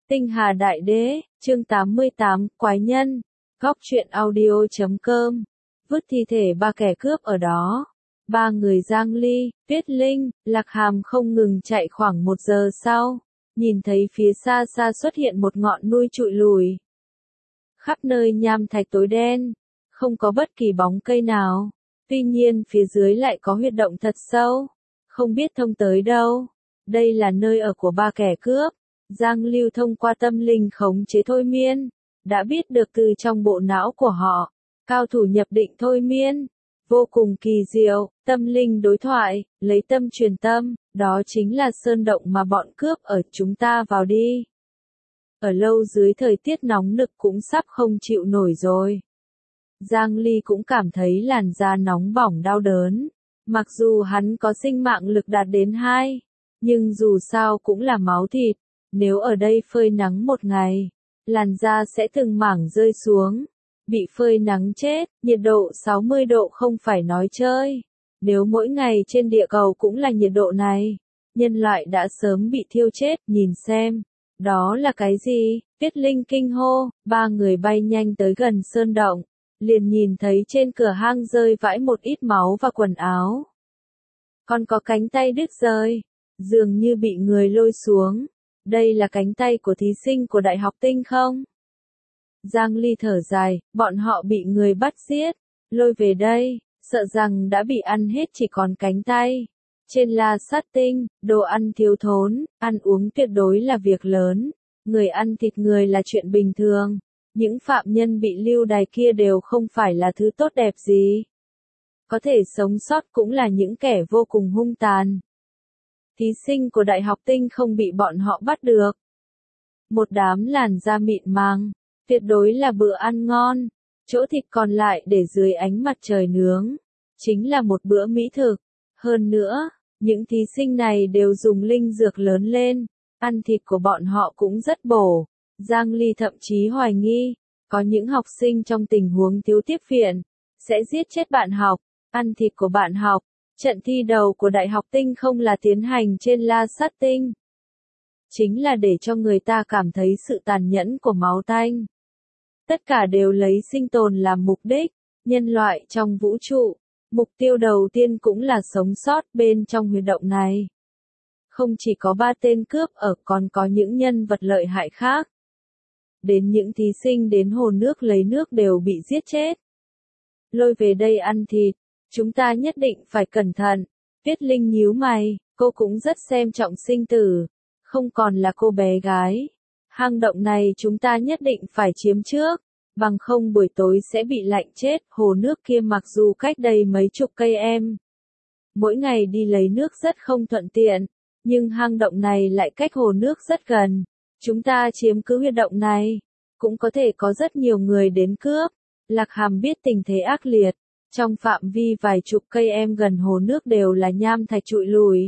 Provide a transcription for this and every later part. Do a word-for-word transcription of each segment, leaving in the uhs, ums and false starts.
Tinh Hà Đại Đế, chương tám mươi tám, Quái Nhân, góc truyện audio chấm com, vứt thi thể ba kẻ cướp ở đó. Ba người Giang Ly, Tuyết Linh, Lạc Hàm không ngừng chạy khoảng một giờ sau, nhìn thấy phía xa xa xuất hiện một ngọn núi trụi lùi. Khắp nơi nham thạch tối đen, không có bất kỳ bóng cây nào, tuy nhiên phía dưới lại có huyệt động thật sâu, không biết thông tới đâu. Đây là nơi ở của ba kẻ cướp. Giang Lưu thông qua tâm linh khống chế thôi miên, đã biết được từ trong bộ não của họ, cao thủ nhập định thôi miên, vô cùng kỳ diệu, tâm linh đối thoại, lấy tâm truyền tâm, đó chính là sơn động mà bọn cướp ở chúng ta vào đi. Ở lâu dưới thời tiết nóng nực cũng sắp không chịu nổi rồi. Giang Ly cũng cảm thấy làn da nóng bỏng đau đớn, mặc dù hắn có sinh mạng lực đạt đến hai, nhưng dù sao cũng là máu thịt. Nếu ở đây phơi nắng một ngày, làn da sẽ từng mảng rơi xuống, bị phơi nắng chết, nhiệt độ sáu mươi độ không phải nói chơi. Nếu mỗi ngày trên địa cầu cũng là nhiệt độ này, nhân loại đã sớm bị thiêu chết, nhìn xem. Đó là cái gì? Tuyết Linh kinh hô, ba người bay nhanh tới gần sơn động, liền nhìn thấy trên cửa hang rơi vãi một ít máu và quần áo. Còn có cánh tay đứt rơi, dường như bị người lôi xuống. Đây là cánh tay của thí sinh của Đại học Tinh không? Giang Ly thở dài, bọn họ bị người bắt giết, lôi về đây, sợ rằng đã bị ăn hết chỉ còn cánh tay. Trên La Sát Tinh, đồ ăn thiếu thốn, ăn uống tuyệt đối là việc lớn, người ăn thịt người là chuyện bình thường. Những phạm nhân bị lưu đày kia đều không phải là thứ tốt đẹp gì. Có thể sống sót cũng là những kẻ vô cùng hung tàn. Thí sinh của Đại học Tinh không bị bọn họ bắt được. Một đám làn da mịn màng, tuyệt đối là bữa ăn ngon, chỗ thịt còn lại để dưới ánh mặt trời nướng, chính là một bữa mỹ thực. Hơn nữa, những thí sinh này đều dùng linh dược lớn lên, ăn thịt của bọn họ cũng rất bổ. Giang Ly thậm chí hoài nghi, có những học sinh trong tình huống thiếu tiếp viện, sẽ giết chết bạn học, ăn thịt của bạn học. Trận thi đầu của Đại học Tinh không là tiến hành trên La Sát Tinh, chính là để cho người ta cảm thấy sự tàn nhẫn của máu tanh. Tất cả đều lấy sinh tồn làm mục đích, nhân loại trong vũ trụ, mục tiêu đầu tiên cũng là sống sót bên trong huyệt động này. Không chỉ có ba tên cướp ở, còn có những nhân vật lợi hại khác. Đến những thí sinh đến hồ nước lấy nước đều bị giết chết. Lôi về đây ăn thịt. Chúng ta nhất định phải cẩn thận. Tuyết Linh nhíu mày, cô cũng rất xem trọng sinh tử. Không còn là cô bé gái. Hang động này chúng ta nhất định phải chiếm trước. Bằng không buổi tối sẽ bị lạnh chết. Hồ nước kia mặc dù cách đây mấy chục cây em. Mỗi ngày đi lấy nước rất không thuận tiện. Nhưng hang động này lại cách hồ nước rất gần. Chúng ta chiếm cứ huyệt động này. Cũng có thể có rất nhiều người đến cướp. Lạc Hàm biết tình thế ác liệt. Trong phạm vi vài chục cây em gần hồ nước đều là nham thạch trụi lùi.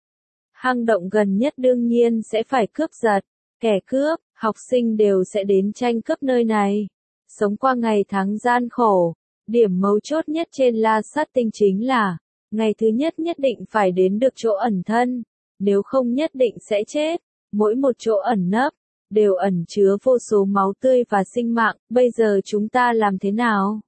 Hang động gần nhất đương nhiên sẽ phải cướp giật. Kẻ cướp, học sinh đều sẽ đến tranh cướp nơi này. Sống qua ngày tháng gian khổ. Điểm mấu chốt nhất trên La Sát Tinh chính là, ngày thứ nhất nhất định phải đến được chỗ ẩn thân. Nếu không nhất định sẽ chết. Mỗi một chỗ ẩn nấp, đều ẩn chứa vô số máu tươi và sinh mạng. Bây giờ chúng ta làm thế nào?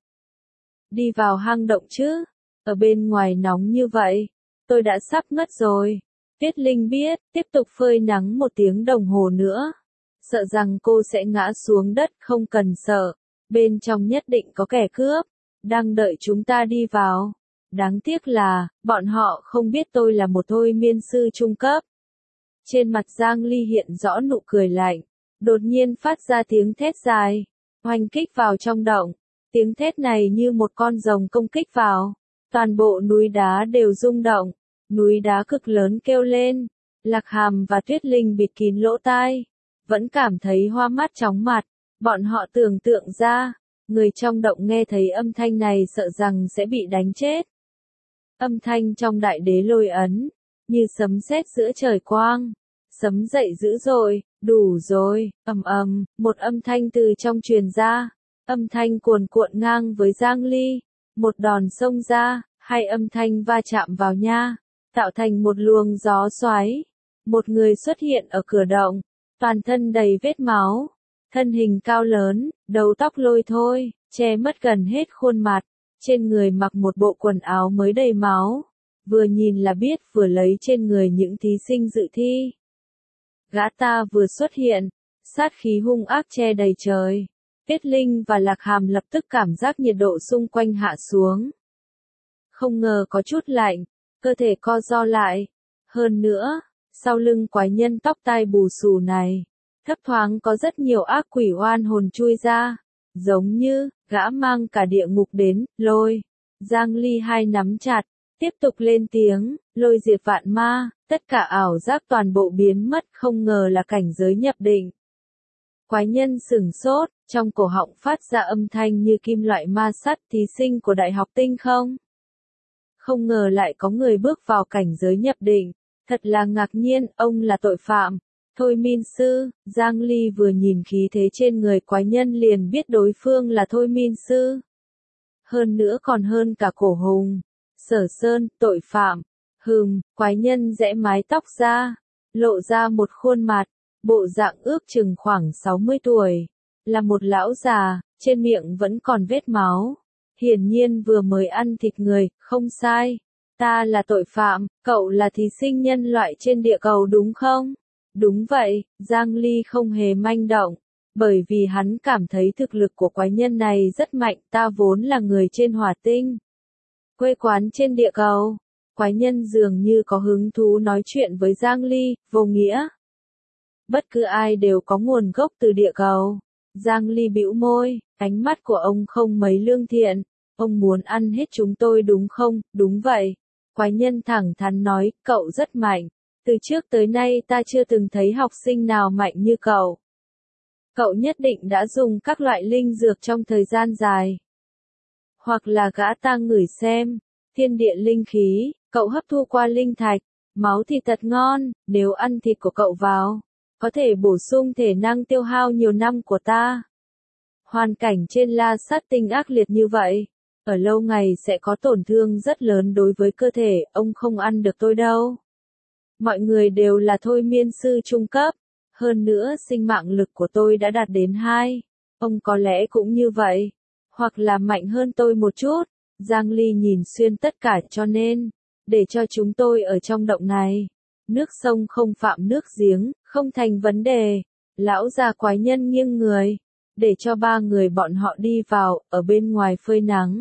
Đi vào hang động chứ, ở bên ngoài nóng như vậy, tôi đã sắp ngất rồi. Tuyết Linh biết, tiếp tục phơi nắng một tiếng đồng hồ nữa, sợ rằng cô sẽ ngã xuống đất. Không cần sợ, bên trong nhất định có kẻ cướp, đang đợi chúng ta đi vào. Đáng tiếc là, bọn họ không biết tôi là một thôi miên sư trung cấp. Trên mặt Giang Ly hiện rõ nụ cười lạnh, đột nhiên phát ra tiếng thét dài, oanh kích vào trong động. Tiếng thét này như một con rồng công kích vào. Toàn bộ núi đá đều rung động. Núi đá cực lớn kêu lên. Lạc Hàm và Tuyết Linh bịt kín lỗ tai. Vẫn cảm thấy hoa mắt chóng mặt. Bọn họ tưởng tượng ra. Người trong động nghe thấy âm thanh này sợ rằng sẽ bị đánh chết. Âm thanh trong đại đế lôi ấn. Như sấm sét giữa trời quang. Sấm dậy dữ dội. Đủ rồi. Ầm ầm. Một âm thanh từ trong truyền ra. Âm thanh cuồn cuộn ngang với Giang Ly, một đòn xông ra, hai âm thanh va chạm vào nha, tạo thành một luồng gió xoáy. Một người xuất hiện ở cửa động, toàn thân đầy vết máu, thân hình cao lớn, đầu tóc lôi thôi, che mất gần hết khuôn mặt, trên người mặc một bộ quần áo mới đầy máu, vừa nhìn là biết vừa lấy trên người những thí sinh dự thi. Gã ta vừa xuất hiện, sát khí hung ác che đầy trời. Tuyết Linh và Lạc Hàm lập tức cảm giác nhiệt độ xung quanh hạ xuống. Không ngờ có chút lạnh, cơ thể co ro lại. Hơn nữa, sau lưng quái nhân tóc tai bù xù này, thấp thoáng có rất nhiều ác quỷ oan hồn chui ra, giống như, gã mang cả địa ngục đến, lôi. Giang Ly hai nắm chặt, tiếp tục lên tiếng, lôi diệt vạn ma, tất cả ảo giác toàn bộ biến mất, không ngờ là cảnh giới nhập định. Quái nhân sửng sốt, trong cổ họng phát ra âm thanh như kim loại ma sắt, thí sinh của Đại học Tinh không? Không ngờ lại có người bước vào cảnh giới nhập định, thật là ngạc nhiên, ông là tội phạm. Thôi miên sư, Giang Ly vừa nhìn khí thế trên người quái nhân liền biết đối phương là thôi miên sư. Hơn nữa còn hơn cả cổ hùng. Sở Sơn, tội phạm. Hừm, quái nhân rẽ mái tóc ra, lộ ra một khuôn mặt, bộ dạng ước chừng khoảng sáu mươi tuổi. Là một lão già, trên miệng vẫn còn vết máu. Hiển nhiên vừa mới ăn thịt người, không sai. Ta là tội phạm, cậu là thí sinh nhân loại trên địa cầu đúng không? Đúng vậy, Giang Ly không hề manh động, bởi vì hắn cảm thấy thực lực của quái nhân này rất mạnh, ta vốn là người trên hỏa tinh. Quê quán trên địa cầu, quái nhân dường như có hứng thú nói chuyện với Giang Ly, vô nghĩa. Bất cứ ai đều có nguồn gốc từ địa cầu. Giang Ly bĩu môi, ánh mắt của ông không mấy lương thiện, ông muốn ăn hết chúng tôi đúng không? Đúng vậy. Quái nhân thẳng thắn nói, cậu rất mạnh. Từ trước tới nay ta chưa từng thấy học sinh nào mạnh như cậu. Cậu nhất định đã dùng các loại linh dược trong thời gian dài. Hoặc là gã ta ngửi xem, thiên địa linh khí, cậu hấp thu qua linh thạch, máu thì thật ngon, nếu ăn thịt của cậu vào, có thể bổ sung thể năng tiêu hao nhiều năm của ta. Hoàn cảnh trên La Sát Tinh ác liệt như vậy, ở lâu ngày sẽ có tổn thương rất lớn đối với cơ thể, ông không ăn được tôi đâu. Mọi người đều là thôi miên sư trung cấp, hơn nữa sinh mạng lực của tôi đã đạt đến hai. Ông có lẽ cũng như vậy, hoặc là mạnh hơn tôi một chút. Giang Ly nhìn xuyên tất cả cho nên, để cho chúng tôi ở trong động này. Nước sông không phạm nước giếng, không thành vấn đề. Lão già quái nhân nghiêng người, để cho ba người bọn họ đi vào, ở bên ngoài phơi nắng.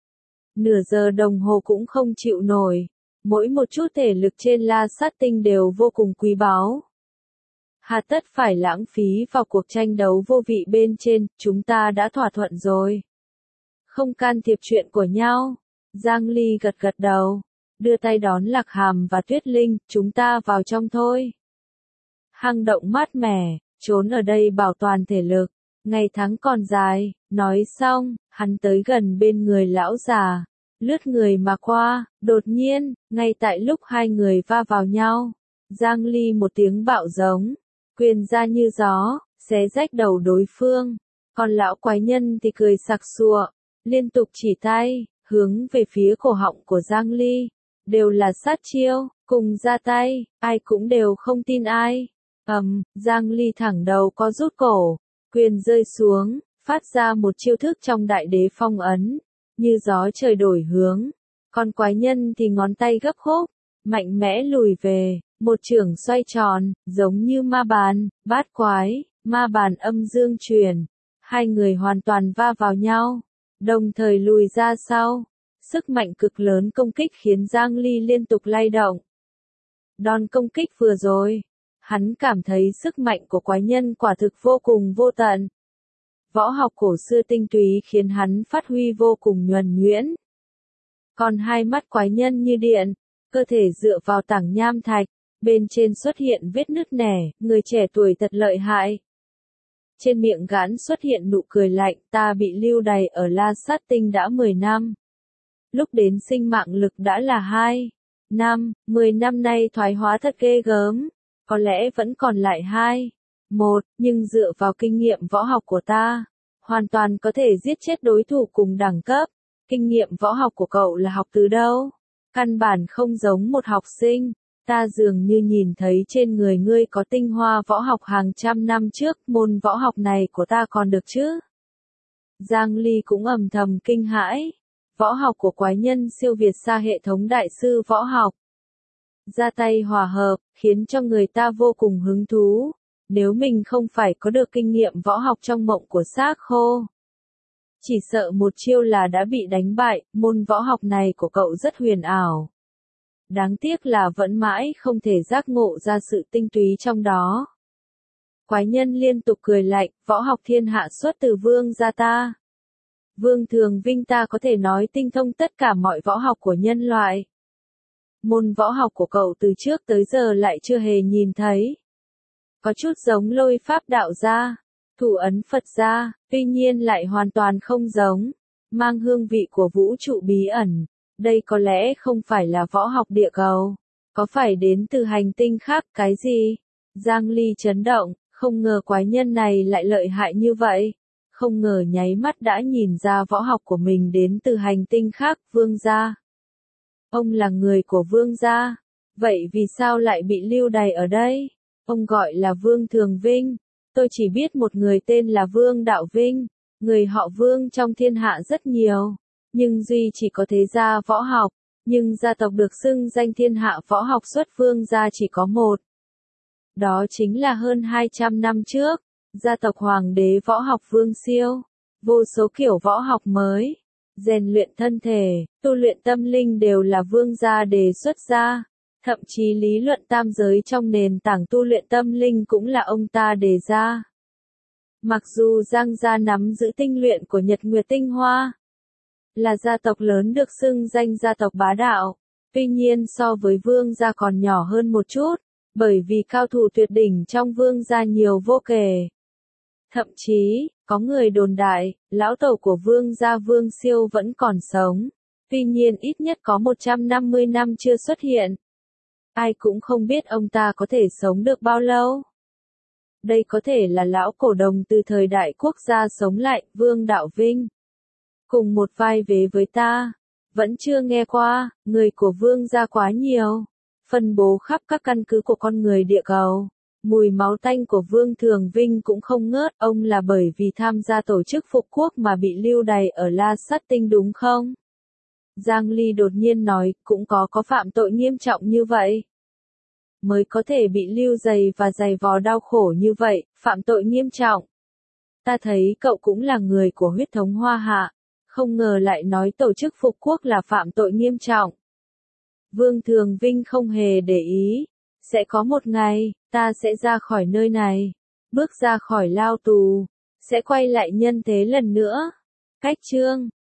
Nửa giờ đồng hồ cũng không chịu nổi. Mỗi một chút thể lực trên La Sát Tinh đều vô cùng quý báu. Hà tất phải lãng phí vào cuộc tranh đấu vô vị bên trên, chúng ta đã thỏa thuận rồi. Không can thiệp chuyện của nhau. Giang Ly gật gật đầu, đưa tay đón Lạc Hàm và Tuyết Linh, chúng ta vào trong thôi. Hang động mát mẻ, trốn ở đây bảo toàn thể lực, ngày tháng còn dài. Nói xong, hắn tới gần bên người lão già, lướt người mà qua, đột nhiên, ngay tại lúc hai người va vào nhau, Giang Ly một tiếng bạo giống, quyền ra như gió, xé rách đầu đối phương, còn lão quái nhân thì cười sặc sụa, liên tục chỉ tay, hướng về phía cổ họng của Giang Ly, đều là sát chiêu, cùng ra tay, ai cũng đều không tin ai. Ầm, um, Giang Ly thẳng đầu có rút cổ, quyền rơi xuống, phát ra một chiêu thức trong đại đế phong ấn, như gió trời đổi hướng. Còn quái nhân thì ngón tay gấp khúc, mạnh mẽ lùi về, một chưởng xoay tròn, giống như ma bàn, bát quái, ma bàn âm dương truyền. Hai người hoàn toàn va vào nhau, đồng thời lùi ra sau. Sức mạnh cực lớn công kích khiến Giang Ly liên tục lay động. Đòn công kích vừa rồi, hắn cảm thấy sức mạnh của quái nhân quả thực vô cùng vô tận. Võ học cổ xưa tinh túy khiến hắn phát huy vô cùng nhuần nhuyễn. Còn hai mắt quái nhân như điện, cơ thể dựa vào tảng nham thạch, bên trên xuất hiện vết nứt nẻ, người trẻ tuổi thật lợi hại. Trên miệng gãn xuất hiện nụ cười lạnh, ta bị lưu đày ở La Sát Tinh đã mười năm. Lúc đến sinh mạng lực đã là hai năm, mười năm nay thoái hóa thật ghê gớm, có lẽ vẫn còn lại hai, một, nhưng dựa vào kinh nghiệm võ học của ta, hoàn toàn có thể giết chết đối thủ cùng đẳng cấp. Kinh nghiệm võ học của cậu là học từ đâu? Căn bản không giống một học sinh, Ta dường như nhìn thấy trên người ngươi có tinh hoa võ học hàng trăm năm trước, môn võ học này của ta còn được chứ? Giang Ly cũng ầm thầm kinh hãi. Võ học của quái nhân siêu việt xa hệ thống đại sư võ học. Ra tay hòa hợp, khiến cho người ta vô cùng hứng thú. Nếu mình không phải có được kinh nghiệm võ học trong mộng của xác khô, chỉ sợ một chiêu là đã bị đánh bại. Môn võ học này của cậu rất huyền ảo. Đáng tiếc là vẫn mãi không thể giác ngộ ra sự tinh túy trong đó. Quái nhân liên tục cười lạnh, võ học thiên hạ xuất từ vương gia ta. Vương Thường Vinh ta có thể nói tinh thông tất cả mọi võ học của nhân loại. Môn võ học của cậu từ trước tới giờ lại chưa hề nhìn thấy. Có chút giống lôi pháp đạo gia, thủ ấn Phật gia, tuy nhiên lại hoàn toàn không giống, mang hương vị của vũ trụ bí ẩn. Đây có lẽ không phải là võ học địa cầu, có phải đến từ hành tinh khác, cái gì? Giang Ly chấn động, không ngờ quái nhân này lại lợi hại như vậy. Không ngờ nháy mắt đã nhìn ra võ học của mình đến từ hành tinh khác, vương gia. Ông là người của vương gia, vậy vì sao lại bị lưu đày ở đây? Ông gọi là Vương Thường Vinh, tôi chỉ biết một người tên là Vương Đạo Vinh, người họ Vương trong thiên hạ rất nhiều, nhưng duy chỉ có thế gia võ học, nhưng gia tộc được xưng danh thiên hạ võ học xuất vương gia chỉ có một. Đó chính là hơn hai trăm năm trước, gia tộc hoàng đế võ học Vương Siêu, vô số kiểu võ học mới, rèn luyện thân thể, tu luyện tâm linh đều là vương gia đề xuất ra. Thậm chí lý luận tam giới trong nền tảng tu luyện tâm linh cũng là ông ta đề ra. Mặc dù Giang gia nắm giữ tinh luyện của Nhật Nguyệt Tinh Hoa, là gia tộc lớn được xưng danh gia tộc bá đạo, tuy nhiên so với vương gia còn nhỏ hơn một chút, bởi vì cao thủ tuyệt đỉnh trong vương gia nhiều vô kể. Thậm chí, có người đồn đại, lão tổ của vương gia Vương Siêu vẫn còn sống, tuy nhiên ít nhất có một trăm năm mươi năm chưa xuất hiện. Ai cũng không biết ông ta có thể sống được bao lâu. Đây có thể là lão cổ đồng từ thời đại quốc gia sống lại, Vương Đạo Vinh. Cùng một vai vế với ta, vẫn chưa nghe qua, người của vương gia quá nhiều, phân bố khắp các căn cứ của con người địa cầu. Mùi máu tanh của Vương Thường Vinh cũng không ngớt, ông là bởi vì tham gia tổ chức phục quốc mà bị lưu đày ở La Sát Tinh đúng không? Giang Ly đột nhiên nói, cũng có có phạm tội nghiêm trọng như vậy. Mới có thể bị lưu đày và giày vò đau khổ như vậy, phạm tội nghiêm trọng. Ta thấy cậu cũng là người của huyết thống Hoa Hạ, không ngờ lại nói tổ chức phục quốc là phạm tội nghiêm trọng. Vương Thường Vinh không hề để ý, sẽ có một ngày, ta sẽ ra khỏi nơi này, bước ra khỏi lao tù, sẽ quay lại nhân thế lần nữa. Cách chương